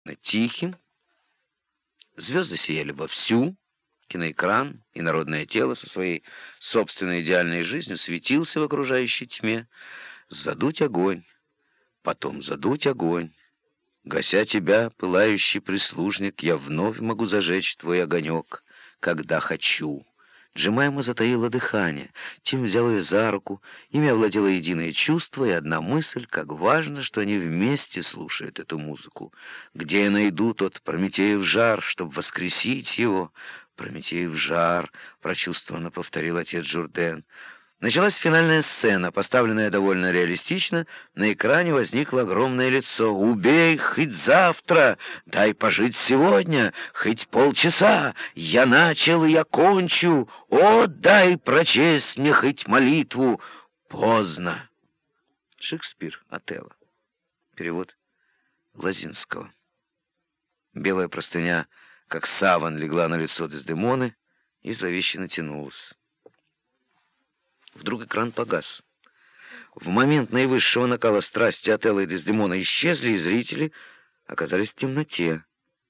тихим, звезды сияли вовсю, киноэкран и народное тело со своей собственной идеальной жизнью светился в окружающей тьме. Задуть огонь, потом задуть огонь. Гася тебя, пылающий прислужник, я вновь могу зажечь твой огонек, когда хочу. Джемайма затаила дыхание. Тим взял ее за руку. Ими овладело единое чувство и одна мысль, как важно, что они вместе слушают эту музыку. «Где я найду тот Прометеев жар, чтобы воскресить его?» «Прометеев жар», — прочувствованно повторил отец Журден. Началась финальная сцена, поставленная довольно реалистично. На экране возникло огромное лицо. «Убей, хоть завтра! Дай пожить сегодня! Хоть полчаса! Я начал, и я кончу! О, дай прочесть мне хоть молитву! Поздно!» Шекспир, Отелло. Перевод Лозинского. Белая простыня, как саван, легла на лицо Дездемоны и зловеще натянулась. Вдруг экран погас. В момент наивысшего накала страсти Отелло и Дездемона исчезли, и зрители оказались в темноте.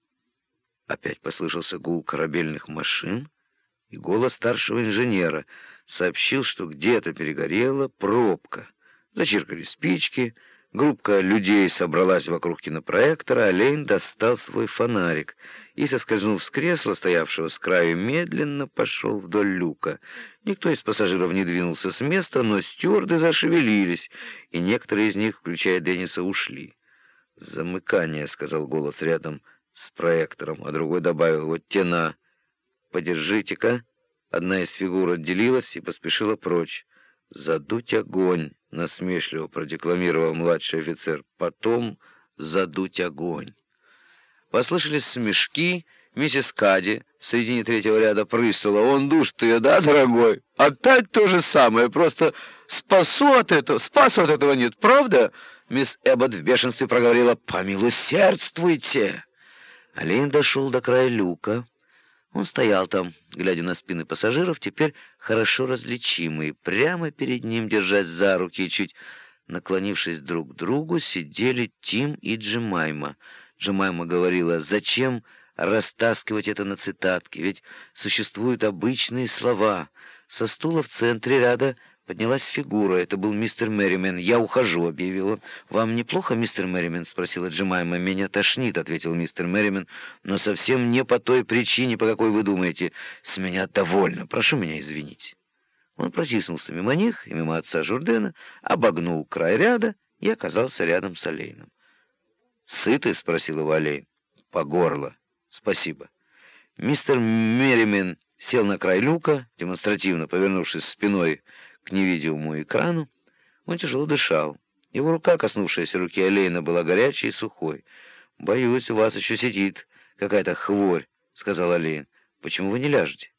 Опять послышался гул корабельных машин, и голос старшего инженера сообщил, что где-то перегорела пробка. Зачиркали спички, группка людей собралась вокруг кинопроектора, а Лейн достал свой фонарик и, соскользнув с кресла, стоявшего с краю, медленно пошел вдоль люка. Никто из пассажиров не двинулся с места, но стюарды зашевелились, и некоторые из них, включая Денниса, ушли. «Замыкание», — сказал голос рядом с проектором, а другой добавил: «Вот тена. Подержите-ка». Одна из фигур отделилась и поспешила прочь. «Задуть огонь», — насмешливо продекламировал младший офицер. «Потом задуть огонь». Послышались смешки. Миссис Кади в середине третьего ряда прыснула. «Он душ-то я, да, дорогой? Опять то же самое, просто спасу от этого нет, правда?» Мисс Эббот в бешенстве проговорила: «Помилосердствуйте!» Олень дошел до края люка. Он стоял там, глядя на спины пассажиров, теперь хорошо различимые. Прямо перед ним, держась за руки и чуть наклонившись друг к другу, сидели Тим и Джемайма. Джемайма говорила: «Зачем растаскивать это на цитатки? Ведь существуют обычные слова». Со стула в центре ряда поднялась фигура. Это был мистер Мерримен. «Я ухожу», — объявил он. «Вам неплохо, мистер Мерримен?» — спросила Джемайма. «Меня тошнит», — ответил мистер Мерримен, «но совсем не по той причине, по какой вы думаете. С меня довольно. Прошу меня извинить». Он протиснулся мимо них и мимо отца Журдена, обогнул край ряда и оказался рядом с Олейном. «Сытый?» — спросил его Олейн. «По горло. Спасибо». Мистер Мерримен сел на край люка, демонстративно повернувшись спиной к невидимому экрану. Он тяжело дышал. Его рука, коснувшаяся руки Олейна, была горячей и сухой. «Боюсь, у вас еще сидит какая-то хворь», — сказал Олейн. «Почему вы не ляжете?»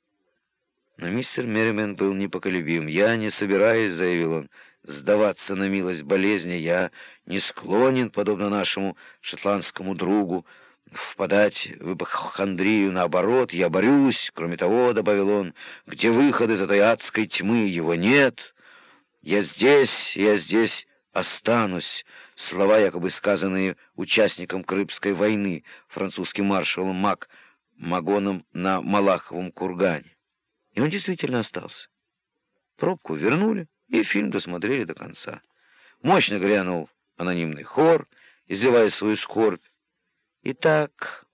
Но мистер Мерримен был непоколебим. «Я не собираюсь», — заявил он, — «сдаваться на милость болезни. Я не склонен, подобно нашему шотландскому другу, впадать в ипохондрию. Наоборот, я борюсь. Кроме того, — добавил он, — где выход из этой адской тьмы? Его нет. Я здесь останусь». Слова, якобы сказанные участником Крымской войны, французским маршалом Магоном на Малаховом кургане. И он действительно остался. Пробку вернули, и фильм досмотрели до конца. Мощно грянул анонимный хор, изливая свою скорбь. И так,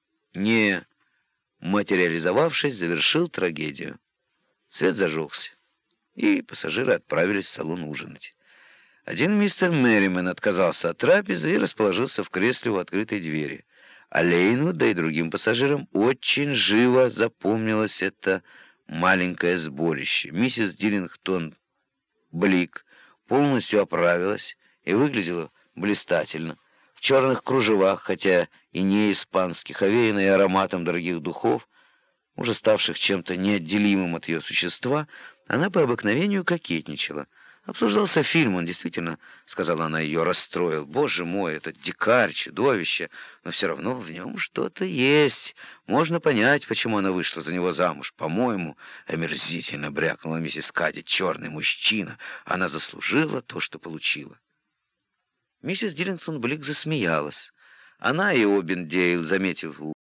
не материализовавшись, завершил трагедию. Свет зажегся, и пассажиры отправились в салон ужинать. Один мистер Мерримен отказался от трапезы и расположился в кресле у открытой двери. Олейну, да и другим пассажирам очень живо запомнилось это маленькое сборище. Миссис Диллингтон Блик полностью оправилась и выглядела блистательно. В черных кружевах, хотя и не испанских, овеянной ароматом дорогих духов, уже ставших чем-то неотделимым от ее существа, она по обыкновению кокетничала. Обсуждался фильм, он действительно, сказала она, ее расстроил. Боже мой, этот дикарь, чудовище, но все равно в нем что-то есть. Можно понять, почему она вышла за него замуж. По-моему, омерзительно брякнула миссис Кади, черный мужчина. Она заслужила то, что получила. Миссис Диллингтон Блик засмеялась. Она и Обендейл, заметив